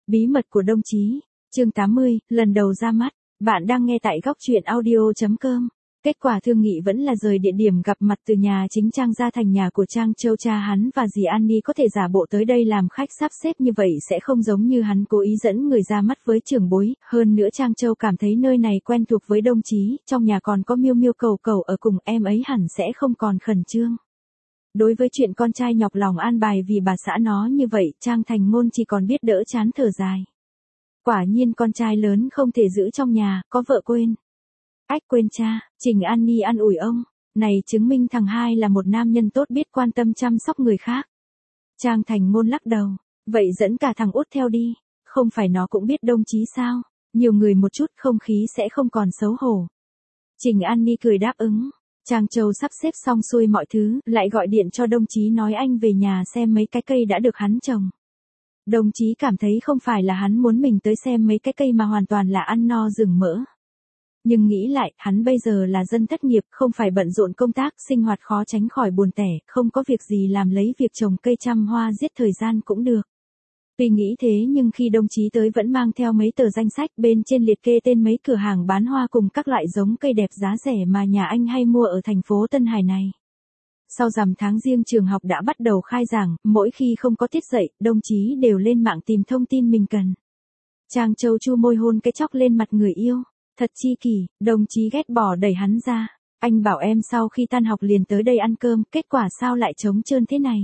Bí mật của đồng chí, chương 80, lần đầu ra mắt, bạn đang nghe tại góc truyện audio.com. Kết quả thương nghị vẫn là rời địa điểm gặp mặt từ nhà chính Trang ra thành nhà của Trang Châu. Cha hắn và dì Annie có thể giả bộ tới đây làm khách, sắp xếp như vậy sẽ không giống như hắn cố ý dẫn người ra mắt với trưởng bối. Hơn nữa Trang Châu cảm thấy nơi này quen thuộc với đồng chí, trong nhà còn có Miêu Miêu Cầu Cầu ở cùng, em ấy hẳn sẽ không còn khẩn trương. Đối với chuyện con trai nhọc lòng an bài vì bà xã nó như vậy, Trang Thành Ngôn chỉ còn biết đỡ chán thở dài. Quả nhiên con trai lớn không thể giữ trong nhà, có vợ quên. Ách quên cha, Trình Annie an ủi ông, này chứng minh thằng hai là một nam nhân tốt, biết quan tâm chăm sóc người khác. Trang Thành Ngôn lắc đầu, vậy dẫn cả thằng út theo đi, không phải nó cũng biết đồng chí sao, nhiều người một chút không khí sẽ không còn xấu hổ. Trình Annie cười đáp ứng. Trang Châu sắp xếp xong xuôi mọi thứ, lại gọi điện cho đồng chí nói anh về nhà xem mấy cái cây đã được hắn trồng. Đồng chí cảm thấy không phải là hắn muốn mình tới xem mấy cái cây mà hoàn toàn là ăn no rừng mỡ. Nhưng nghĩ lại, hắn bây giờ là dân thất nghiệp, không phải bận rộn công tác, sinh hoạt khó tránh khỏi buồn tẻ, không có việc gì làm lấy việc trồng cây chăm hoa giết thời gian cũng được. Tuy nghĩ thế nhưng khi đồng chí tới vẫn mang theo mấy tờ danh sách, bên trên liệt kê tên mấy cửa hàng bán hoa cùng các loại giống cây đẹp giá rẻ mà nhà anh hay mua ở thành phố Tân Hải này. Sau rằm tháng Giêng trường học đã bắt đầu khai giảng, mỗi khi không có tiết dạy, đồng chí đều lên mạng tìm thông tin mình cần. Trang Châu chu môi hôn cái chóc lên mặt người yêu, thật chi kỷ, đồng chí ghét bỏ đẩy hắn ra. Anh bảo em sau khi tan học liền tới đây ăn cơm, kết quả sao lại trống trơn thế này?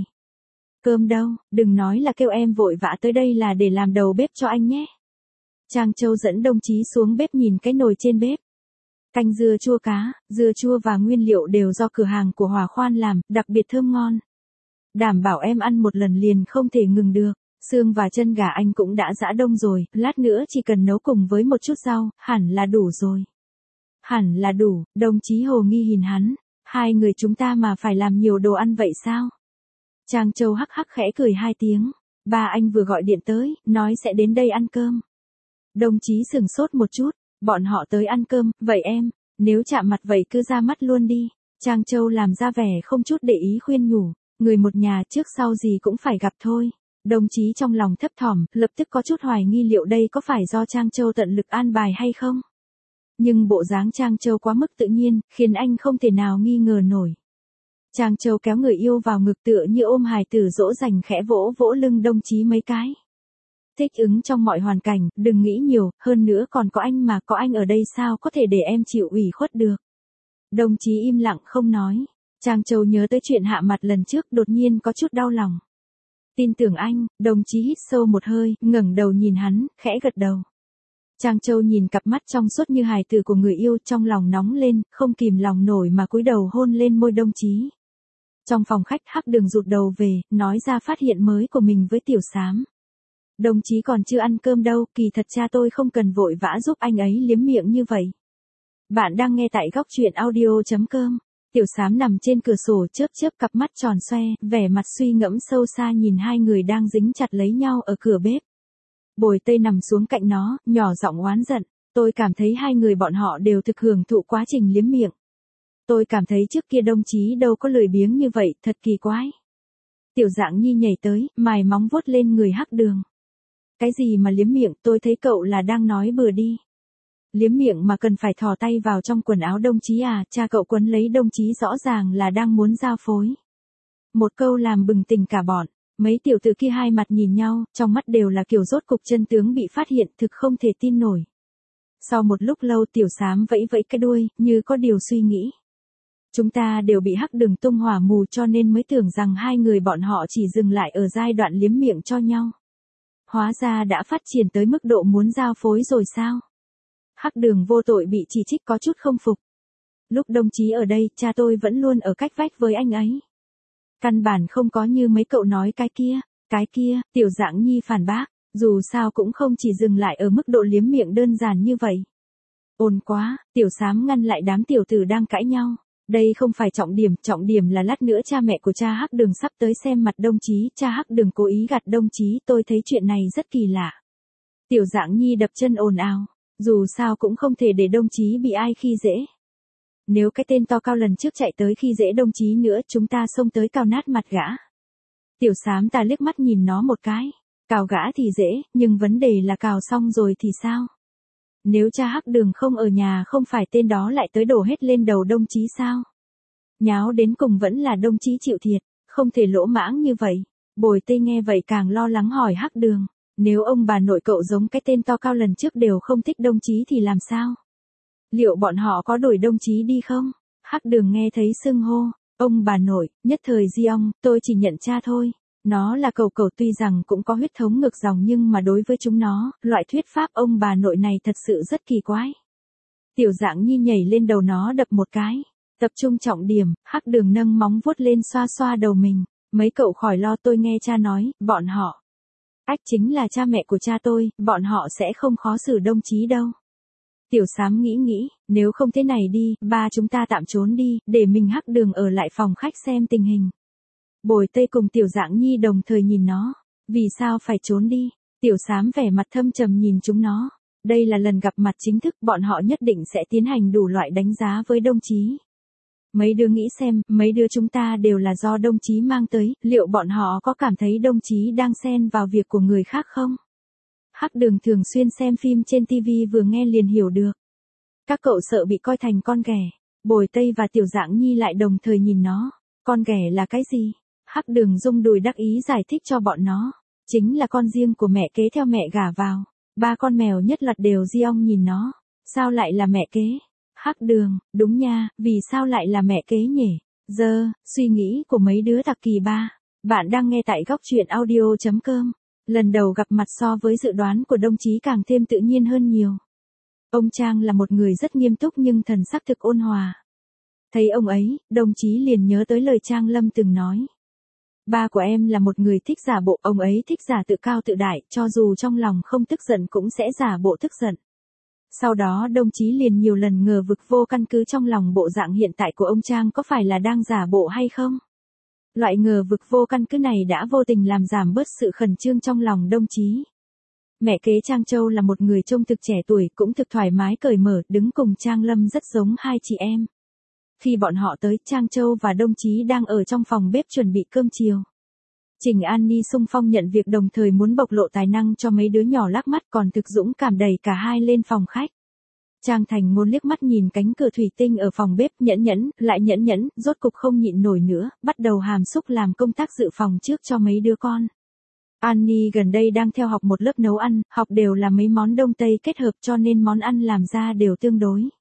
Cơm đâu, đừng nói là kêu em vội vã tới đây là để làm đầu bếp cho anh nhé. Trang Châu dẫn đồng chí xuống bếp nhìn cái nồi trên bếp. Canh dưa chua cá, dưa chua và nguyên liệu đều do cửa hàng của Hòa Khoan làm, đặc biệt thơm ngon. Đảm bảo em ăn một lần liền không thể ngừng được. Xương và chân gà anh cũng đã giã đông rồi, lát nữa chỉ cần nấu cùng với một chút rau, hẳn là đủ rồi. Hẳn là đủ, đồng chí hồ nghi nhìn hắn. Hai người chúng ta mà phải làm nhiều đồ ăn vậy sao? Trang Châu hắc hắc khẽ cười hai tiếng. Ba anh vừa gọi điện tới, nói sẽ đến đây ăn cơm. Đồng chí sửng sốt một chút, bọn họ tới ăn cơm, vậy em, nếu chạm mặt vậy cứ ra mắt luôn đi. Trang Châu làm ra vẻ không chút để ý khuyên nhủ, người một nhà trước sau gì cũng phải gặp thôi. Đồng chí trong lòng thấp thỏm, lập tức có chút hoài nghi liệu đây có phải do Trang Châu tận lực an bài hay không. Nhưng bộ dáng Trang Châu quá mức tự nhiên, khiến anh không thể nào nghi ngờ nổi. Trang Châu kéo người yêu vào ngực tựa như ôm hài tử dỗ dành, khẽ vỗ vỗ lưng đồng chí mấy cái. Thích ứng trong mọi hoàn cảnh, đừng nghĩ nhiều, hơn nữa còn có anh mà, có anh ở đây sao có thể để em chịu ủy khuất được. Đồng chí im lặng không nói. Trang Châu nhớ tới chuyện hạ mặt lần trước, đột nhiên có chút đau lòng. Tin tưởng anh, đồng chí hít sâu một hơi, ngẩng đầu nhìn hắn, khẽ gật đầu. Trang Châu nhìn cặp mắt trong suốt như hài tử của người yêu, trong lòng nóng lên, không kìm lòng nổi mà cúi đầu hôn lên môi đồng chí. Trong phòng khách, Hắc Đường rụt đầu về, nói ra phát hiện mới của mình với Tiểu Sám. Đồng chí còn chưa ăn cơm đâu, kỳ thật cha tôi không cần vội vã giúp anh ấy liếm miệng như vậy. Bạn đang nghe tại góc truyện audio.com. Tiểu Sám nằm trên cửa sổ chớp chớp cặp mắt tròn xoe, vẻ mặt suy ngẫm sâu xa nhìn hai người đang dính chặt lấy nhau ở cửa bếp. Bồi Tây nằm xuống cạnh nó, nhỏ giọng oán giận, tôi cảm thấy hai người bọn họ đều thực hưởng thụ quá trình liếm miệng. Tôi cảm thấy trước kia đồng chí đâu có lười biếng như vậy, thật kỳ quái. Tiểu Dạng Nhi nhảy tới, mài móng vuốt lên người Hắc Đường. Cái gì mà liếm miệng, tôi thấy cậu là đang nói bừa đi. Liếm miệng mà cần phải thò tay vào trong quần áo đồng chí à, cha cậu quấn lấy đồng chí rõ ràng là đang muốn giao phối. Một câu làm bừng tỉnh cả bọn, mấy tiểu tử kia hai mặt nhìn nhau, trong mắt đều là kiểu rốt cục chân tướng bị phát hiện, thực không thể tin nổi. Sau một lúc lâu Tiểu Sám vẫy vẫy cái đuôi, như có điều suy nghĩ. Chúng ta đều bị Hắc Đường tung hỏa mù cho nên mới tưởng rằng hai người bọn họ chỉ dừng lại ở giai đoạn liếm miệng cho nhau. Hóa ra đã phát triển tới mức độ muốn giao phối rồi sao? Hắc Đường vô tội bị chỉ trích có chút không phục. Lúc đồng chí ở đây, cha tôi vẫn luôn ở cách vách với anh ấy. Căn bản không có như mấy cậu nói cái kia, Tiểu Dạng Nhi phản bác, dù sao cũng không chỉ dừng lại ở mức độ liếm miệng đơn giản như vậy. Ồn quá, Tiểu Sám ngăn lại đám tiểu tử đang cãi nhau. Đây không phải trọng điểm là lát nữa cha mẹ của cha Hắc Đường sắp tới xem mặt đồng chí, cha Hắc Đường cố ý gạt đồng chí, tôi thấy chuyện này rất kỳ lạ. Tiểu Dạng Nhi đập chân ồn ào, dù sao cũng không thể để đồng chí bị ai khi dễ. Nếu cái tên to cao lần trước chạy tới khi dễ đồng chí nữa, chúng ta xông tới cào nát mặt gã. Tiểu Sám ta liếc mắt nhìn nó một cái. Cào gã thì dễ, nhưng vấn đề là cào xong rồi thì sao? Nếu cha Hắc Đường không ở nhà không phải tên đó lại tới đổ hết lên đầu Đông Chí sao? Nháo đến cùng vẫn là Đông Chí chịu thiệt, không thể lỗ mãng như vậy. Bồi Tây nghe vậy càng lo lắng hỏi Hắc Đường, nếu ông bà nội cậu giống cái tên to cao lần trước đều không thích Đông Chí thì làm sao? Liệu bọn họ có đuổi Đông Chí đi không? Hắc Đường nghe thấy xưng hô, ông bà nội, nhất thời di ong, tôi chỉ nhận cha thôi. Nó là cẩu cẩu tuy rằng cũng có huyết thống ngược dòng nhưng mà đối với chúng nó, loại thuyết pháp ông bà nội này thật sự rất kỳ quái. Tiểu Dạng Nhi nhảy lên đầu nó đập một cái. Tập trung trọng điểm, Hắc Đường nâng móng vuốt lên xoa xoa đầu mình. Mấy cậu khỏi lo, tôi nghe cha nói, bọn họ. Ách chính là cha mẹ của cha tôi, bọn họ sẽ không khó xử Đông Chí đâu. Tiểu Xám nghĩ, nếu không thế này đi, ba chúng ta tạm trốn đi, để mình Hắc Đường ở lại phòng khách xem tình hình. Bồi Tây cùng Tiểu Dạng Nhi đồng thời nhìn nó. Vì sao phải trốn đi? Tiểu Xám vẻ mặt thâm trầm nhìn chúng nó. Đây là lần gặp mặt chính thức, bọn họ nhất định sẽ tiến hành đủ loại đánh giá với Đông Chí. Mấy đứa nghĩ xem, mấy đứa chúng ta đều là do Đông Chí mang tới, liệu bọn họ có cảm thấy Đông Chí đang xen vào việc của người khác không? Hắc Đường thường xuyên xem phim trên TV vừa nghe liền hiểu được. Các cậu sợ bị coi thành con ghẻ. Bồi Tây và Tiểu Dạng Nhi lại đồng thời nhìn nó. Con ghẻ là cái gì? Hắc Đường rung đùi đắc ý giải thích cho bọn nó. Chính là con riêng của mẹ kế theo mẹ gả vào. Ba con mèo nhất loạt đều di ong nhìn nó. Sao lại là mẹ kế? Hắc Đường, đúng nha, vì sao lại là mẹ kế nhỉ? Suy nghĩ của mấy đứa thật kỳ ba. Bạn đang nghe tại góc truyện audio.com. Lần đầu gặp mặt so với dự đoán của Đông Chí càng thêm tự nhiên hơn nhiều. Ông Trang là một người rất nghiêm túc nhưng thần sắc thực ôn hòa. Thấy ông ấy, Đông Chí liền nhớ tới lời Trang Lâm từng nói. Ba của em là một người thích giả bộ, ông ấy thích giả tự cao tự đại, cho dù trong lòng không tức giận cũng sẽ giả bộ tức giận. Sau đó Đông Chí liền nhiều lần ngờ vực vô căn cứ trong lòng bộ dạng hiện tại của ông Trang có phải là đang giả bộ hay không. Loại ngờ vực vô căn cứ này đã vô tình làm giảm bớt sự khẩn trương trong lòng Đông Chí. Mẹ kế Trang Châu là một người trông thực trẻ tuổi cũng thực thoải mái cởi mở, đứng cùng Trang Lâm rất giống hai chị em. Khi bọn họ tới, Trang Châu và Đông Chí đang ở trong phòng bếp chuẩn bị cơm chiều. Trình An Ni xung phong nhận việc đồng thời muốn bộc lộ tài năng cho mấy đứa nhỏ lác mắt còn thực dũng cảm đẩy cả hai lên phòng khách. Trang Thành Ngôn liếc mắt nhìn cánh cửa thủy tinh ở phòng bếp lại nhẫn, rốt cục không nhịn nổi nữa, bắt đầu hàm xúc làm công tác dự phòng trước cho mấy đứa con. An Ni gần đây đang theo học một lớp nấu ăn, học đều là mấy món Đông Tây kết hợp cho nên món ăn làm ra đều tương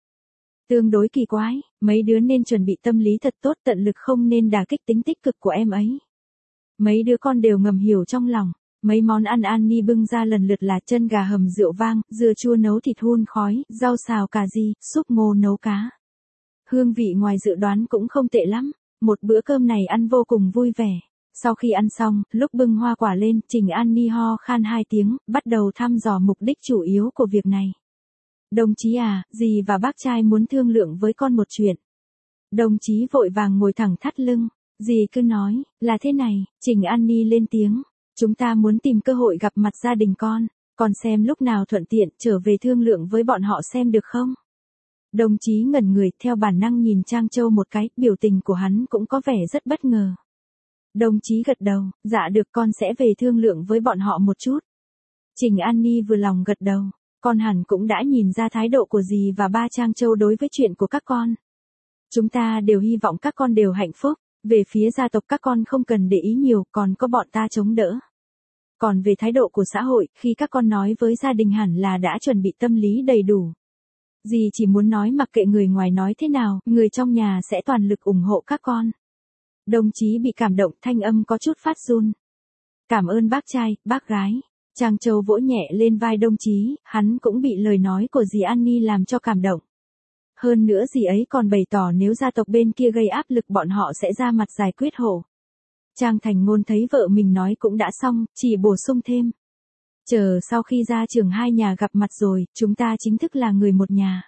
đối kỳ quái, mấy đứa nên chuẩn bị tâm lý thật tốt, tận lực không nên đả kích tính tích cực của em ấy. Mấy đứa con đều ngầm hiểu trong lòng, mấy món ăn An Ni bưng ra lần lượt là chân gà hầm rượu vang, dưa chua nấu thịt hun khói, rau xào cà ri, súp ngô nấu cá. Hương vị ngoài dự đoán cũng không tệ lắm, một bữa cơm này ăn vô cùng vui vẻ. Sau khi ăn xong, lúc bưng hoa quả lên, Trình An Ni ho khan 2 tiếng, bắt đầu thăm dò mục đích chủ yếu của việc này. Đồng chí à, dì và bác trai muốn thương lượng với con một chuyện. Đồng chí vội vàng ngồi thẳng thắt lưng. Dì cứ nói, là thế này, Trình An Ni lên tiếng. Chúng ta muốn tìm cơ hội gặp mặt gia đình con xem lúc nào thuận tiện trở về thương lượng với bọn họ xem được không? Đồng chí ngẩn người theo bản năng nhìn Trang Châu một cái, biểu tình của hắn cũng có vẻ rất bất ngờ. Đồng chí gật đầu, dạ được con sẽ về thương lượng với bọn họ một chút. Trình An Ni vừa lòng gật đầu, con hẳn cũng đã nhìn ra thái độ của dì và ba Trang Châu đối với chuyện của các con. Chúng ta đều hy vọng các con đều hạnh phúc, về phía gia tộc các con không cần để ý nhiều, còn có bọn ta chống đỡ. Còn về thái độ của xã hội, khi các con nói với gia đình hẳn là đã chuẩn bị tâm lý đầy đủ. Dì chỉ muốn nói mặc kệ người ngoài nói thế nào, người trong nhà sẽ toàn lực ủng hộ các con. Đồng chí bị cảm động, thanh âm có chút phát run. Cảm ơn bác trai, bác gái. Trang Châu vỗ nhẹ lên vai Đồng chí, hắn cũng bị lời nói của dì An Ni làm cho cảm động. Hơn nữa dì ấy còn bày tỏ nếu gia tộc bên kia gây áp lực bọn họ sẽ ra mặt giải quyết hộ. Trang Thành Ngôn thấy vợ mình nói cũng đã xong, chỉ bổ sung thêm. Chờ sau khi ra trường hai nhà gặp mặt rồi, chúng ta chính thức là người một nhà.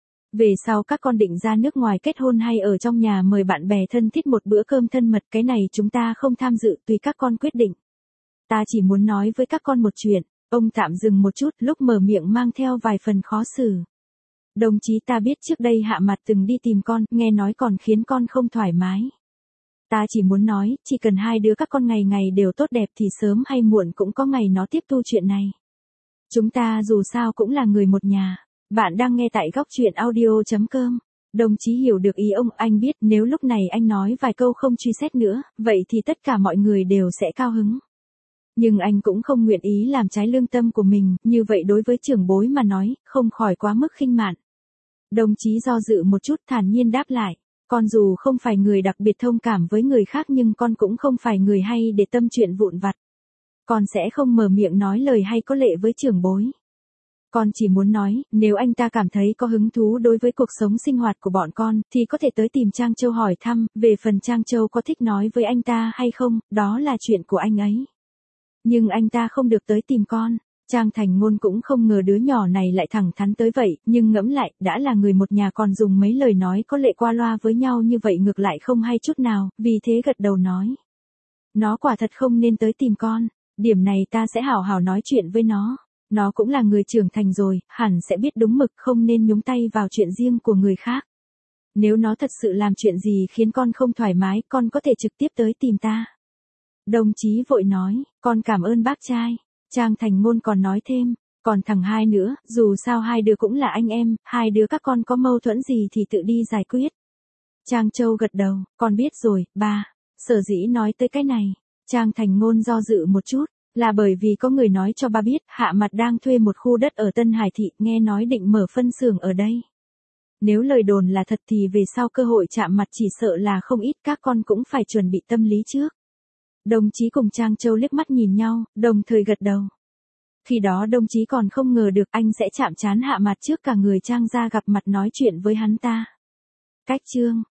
Về sau các con định ra nước ngoài kết hôn hay ở trong nhà mời bạn bè thân thiết một bữa cơm thân mật, cái này chúng ta không tham dự, tùy các con quyết định. Ta chỉ muốn nói với các con một chuyện. Ông tạm dừng một chút, lúc mở miệng mang theo vài phần khó xử. Đồng chí ta biết trước đây Hạ Mặt từng đi tìm con, nghe nói còn khiến con không thoải mái. Ta chỉ muốn nói, chỉ cần hai đứa các con ngày ngày đều tốt đẹp thì sớm hay muộn cũng có ngày nó tiếp tu chuyện này. Chúng ta dù sao cũng là người một nhà. Bạn đang nghe tại góc chuyện audio.com. Đồng chí hiểu được ý ông, anh biết nếu lúc này anh nói vài câu không truy xét nữa, vậy thì tất cả mọi người đều sẽ cao hứng. Nhưng anh cũng không nguyện ý làm trái lương tâm của mình, như vậy đối với trưởng bối mà nói, không khỏi quá mức khinh mạn. Đồng chí do dự một chút thản nhiên đáp lại, con dù không phải người đặc biệt thông cảm với người khác nhưng con cũng không phải người hay để tâm chuyện vụn vặt. Con sẽ không mở miệng nói lời hay có lệ với trưởng bối. Con chỉ muốn nói, nếu anh ta cảm thấy có hứng thú đối với cuộc sống sinh hoạt của bọn con, thì có thể tới tìm Trang Châu hỏi thăm, về phần Trang Châu có thích nói với anh ta hay không, đó là chuyện của anh ấy. Nhưng anh ta không được tới tìm con. Trang Thành Ngôn cũng không ngờ đứa nhỏ này lại thẳng thắn tới vậy, nhưng ngẫm lại, đã là người một nhà còn dùng mấy lời nói có lệ qua loa với nhau như vậy ngược lại không hay chút nào, vì thế gật đầu nói. Nó quả thật không nên tới tìm con, điểm này ta sẽ hảo hảo nói chuyện với nó. Nó cũng là người trưởng thành rồi, hẳn sẽ biết đúng mực không nên nhúng tay vào chuyện riêng của người khác. Nếu nó thật sự làm chuyện gì khiến con không thoải mái, con có thể trực tiếp tới tìm ta. Đồng chí vội nói, con cảm ơn bác trai. Trang Thành Ngôn còn nói thêm, còn thằng hai nữa, dù sao hai đứa cũng là anh em, hai đứa các con có mâu thuẫn gì thì tự đi giải quyết. Trang Châu gật đầu, con biết rồi, ba. Sở dĩ nói tới cái này, Trang Thành Ngôn do dự một chút, là bởi vì có người nói cho ba biết Hạ Mặt đang thuê một khu đất ở Tân Hải Thị, nghe nói định mở phân xưởng ở đây. Nếu lời đồn là thật thì về sau cơ hội chạm mặt chỉ sợ là không ít, các con cũng phải chuẩn bị tâm lý trước. Đồng chí cùng Trang Châu liếc mắt nhìn nhau, đồng thời gật đầu. Khi đó đồng chí còn không ngờ được anh sẽ chạm trán Hạ Mặt trước cả người Trang ra gặp mặt nói chuyện với hắn ta. Cách chương